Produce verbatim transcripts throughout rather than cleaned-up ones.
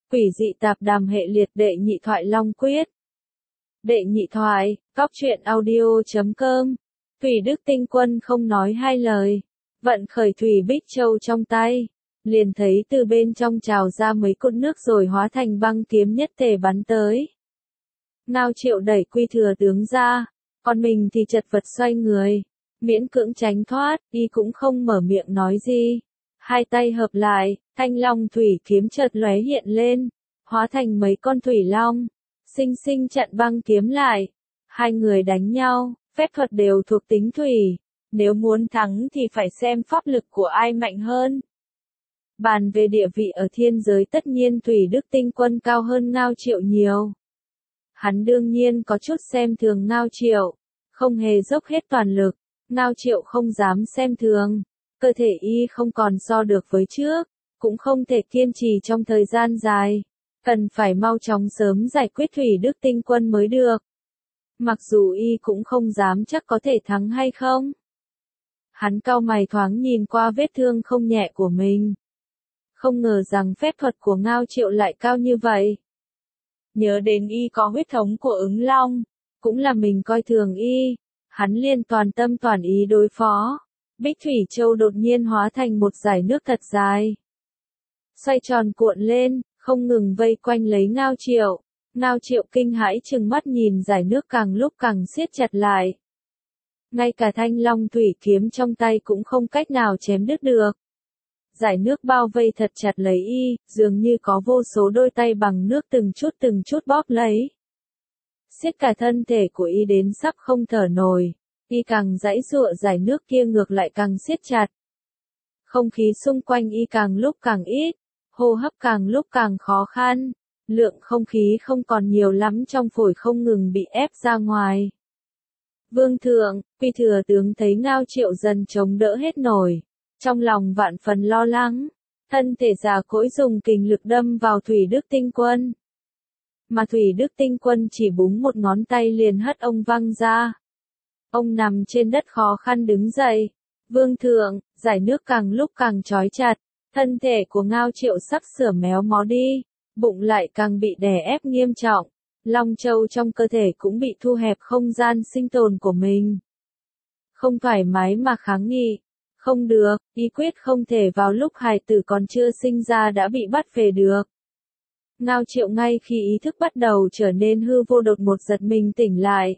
Quỷ dị tạp đàm hệ liệt đệ nhị thoại Long Quyết. Đệ nhị thoại, cóc truyện audio chấm com. Thủy Đức Tinh Quân không nói hai lời, vận khởi Thủy Bích Châu trong tay, liền thấy từ bên trong trào ra mấy cột nước rồi hóa thành băng kiếm nhất tề bắn tới. Ngao Triệu đẩy Quy Thừa tướng ra, còn mình thì chật vật xoay người, miễn cưỡng tránh thoát, y cũng không mở miệng nói gì. Hai tay hợp lại, thanh long thủy kiếm chợt lóe hiện lên, hóa thành mấy con thủy long, xinh xinh chặn băng kiếm lại. Hai người đánh nhau, phép thuật đều thuộc tính thủy, nếu muốn thắng thì phải xem pháp lực của ai mạnh hơn. Bàn về địa vị ở thiên giới tất nhiên Thủy Đức Tinh Quân cao hơn Ngao Triệu nhiều. Hắn đương nhiên có chút xem thường Ngao Triệu, không hề dốc hết toàn lực, Ngao Triệu không dám xem thường. Cơ thể y không còn so được với trước, cũng không thể kiên trì trong thời gian dài, cần phải mau chóng sớm giải quyết Thủy Đức Tinh Quân mới được. Mặc dù y cũng không dám chắc có thể thắng hay không. Hắn cau mày thoáng nhìn qua vết thương không nhẹ của mình. Không ngờ rằng phép thuật của Ngao Triệu lại cao như vậy. Nhớ đến y có huyết thống của ứng long, cũng là mình coi thường y, hắn liền toàn tâm toàn ý đối phó. Bích Thủy Châu đột nhiên hóa thành một dải nước thật dài. Xoay tròn cuộn lên, không ngừng vây quanh lấy Ngao Triệu. Ngao Triệu kinh hãi trừng mắt nhìn dải nước càng lúc càng siết chặt lại. Ngay cả thanh long thủy kiếm trong tay cũng không cách nào chém đứt được. Dải nước bao vây thật chặt lấy y, dường như có vô số đôi tay bằng nước từng chút từng chút bóp lấy. Siết cả thân thể của y đến sắp không thở nổi. Y càng giãy giụa dải nước kia ngược lại càng siết chặt. Không khí xung quanh y càng lúc càng ít, hô hấp càng lúc càng khó khăn, lượng không khí không còn nhiều lắm trong phổi không ngừng bị ép ra ngoài. Vương thượng, Quy Thừa tướng thấy Ngao Triệu dần chống đỡ hết nổi, trong lòng vạn phần lo lắng, thân thể già cỗi dùng kình lực đâm vào Thủy Đức Tinh Quân. Mà Thủy Đức Tinh Quân chỉ búng một ngón tay liền hất ông văng ra. Ông nằm trên đất khó khăn đứng dậy. Vương thượng, dải nước càng lúc càng trói chặt, thân thể của Ngao Triệu sắp sửa méo mó đi, bụng lại càng bị đè ép nghiêm trọng, long châu trong cơ thể cũng bị thu hẹp không gian sinh tồn của mình. Không thoải mái mà kháng nghị, không được, ý quyết không thể vào lúc hài tử còn chưa sinh ra đã bị bắt về được. Ngao Triệu ngay khi ý thức bắt đầu trở nên hư vô đột một giật mình tỉnh lại.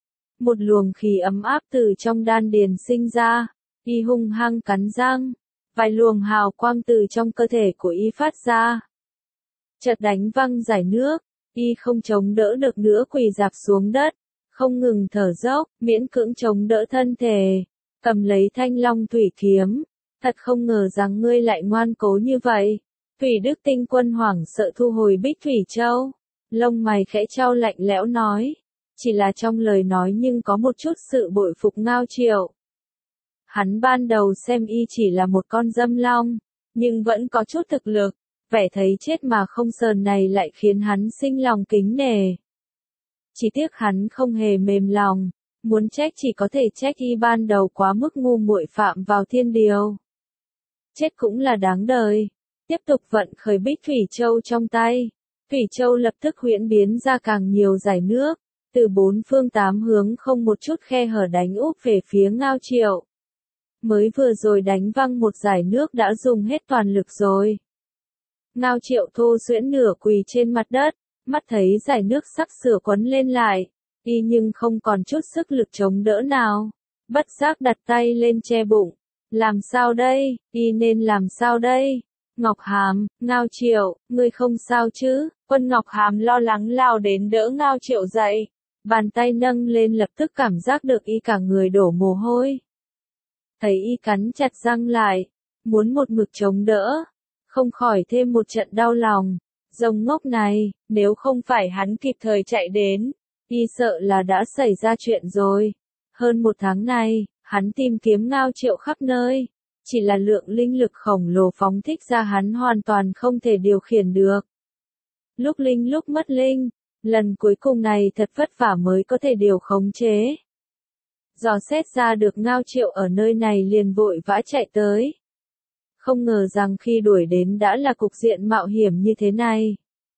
Một luồng khí ấm áp từ trong đan điền sinh ra, y hung hăng cắn răng, vài luồng hào quang từ trong cơ thể của y phát ra. Chợt đánh văng dải nước, y không chống đỡ được nữa quỳ rạp xuống đất, không ngừng thở dốc, miễn cưỡng chống đỡ thân thể, cầm lấy thanh long thủy kiếm. Thật không ngờ rằng ngươi lại ngoan cố như vậy. Thủy Đức Tinh Quân hoảng sợ thu hồi Bích Thủy Châu, lông mày khẽ chau lạnh lẽo nói. Chỉ là trong lời nói nhưng có một chút sự bội phục Ngao Triệu. Hắn ban đầu xem y chỉ là một con dâm long, nhưng vẫn có chút thực lực, vẻ thấy chết mà không sờn này lại khiến hắn sinh lòng kính nể. Chỉ tiếc hắn không hề mềm lòng, muốn trách chỉ có thể trách y ban đầu quá mức ngu muội phạm vào thiên điều. Chết cũng là đáng đời. Tiếp tục vận khởi Bích Thủy Châu trong tay, Thủy Châu lập tức huyễn biến ra càng nhiều dải nước. Từ bốn phương tám hướng không một chút khe hở đánh úp về phía Ngao Triệu. Mới vừa rồi đánh văng một dải nước đã dùng hết toàn lực rồi. Ngao Triệu thô duyễn nửa quỳ trên mặt đất, mắt thấy dải nước sắp sửa quấn lên lại, y nhưng không còn chút sức lực chống đỡ nào. Bất giác đặt tay lên che bụng. Làm sao đây, y nên làm sao đây? Ngọc Hàm, Ngao Triệu, ngươi không sao chứ? Quân Ngọc Hàm lo lắng lao đến đỡ Ngao Triệu dậy. Bàn tay nâng lên lập tức cảm giác được y cả người đổ mồ hôi. Thấy y cắn chặt răng lại, muốn một mực chống đỡ, không khỏi thêm một trận đau lòng. Rồng ngốc này, nếu không phải hắn kịp thời chạy đến, y sợ là đã xảy ra chuyện rồi. Hơn một tháng nay, hắn tìm kiếm Ngao Triệu khắp nơi, chỉ là lượng linh lực khổng lồ phóng thích ra hắn hoàn toàn không thể điều khiển được. Lúc linh lúc mất linh. Lần cuối cùng này thật vất vả mới có thể điều khống chế. Dò xét ra được Ngao Triệu ở nơi này liền vội vã chạy tới. Không ngờ rằng khi đuổi đến đã là cục diện mạo hiểm như thế này.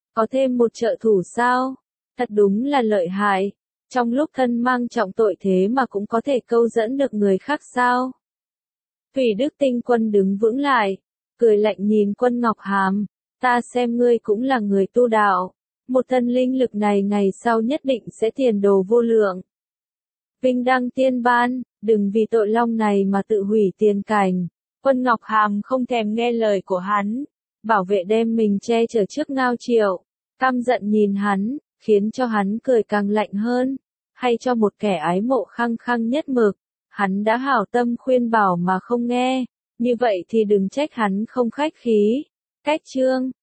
Có thêm một trợ thủ sao? Thật đúng là lợi hại. Trong lúc thân mang trọng tội thế mà cũng có thể câu dẫn được người khác sao? Thủy Đức Tinh Quân đứng vững lại, cười lạnh nhìn Quân Ngọc Hàm, ta xem ngươi cũng là người tu đạo, một thân linh lực này ngày sau nhất định sẽ tiền đồ vô lượng. Vinh đăng tiên ban, đừng vì tội long này mà tự hủy tiền cảnh. Quân Ngọc Hàm không thèm nghe lời của hắn, bảo vệ đem mình che chở trước Ngao Triệu, căm giận nhìn hắn, khiến cho hắn cười càng lạnh hơn, hay cho một kẻ ái mộ khăng khăng nhất mực, hắn đã hảo tâm khuyên bảo mà không nghe, như vậy thì đừng trách hắn không khách khí. Cách chương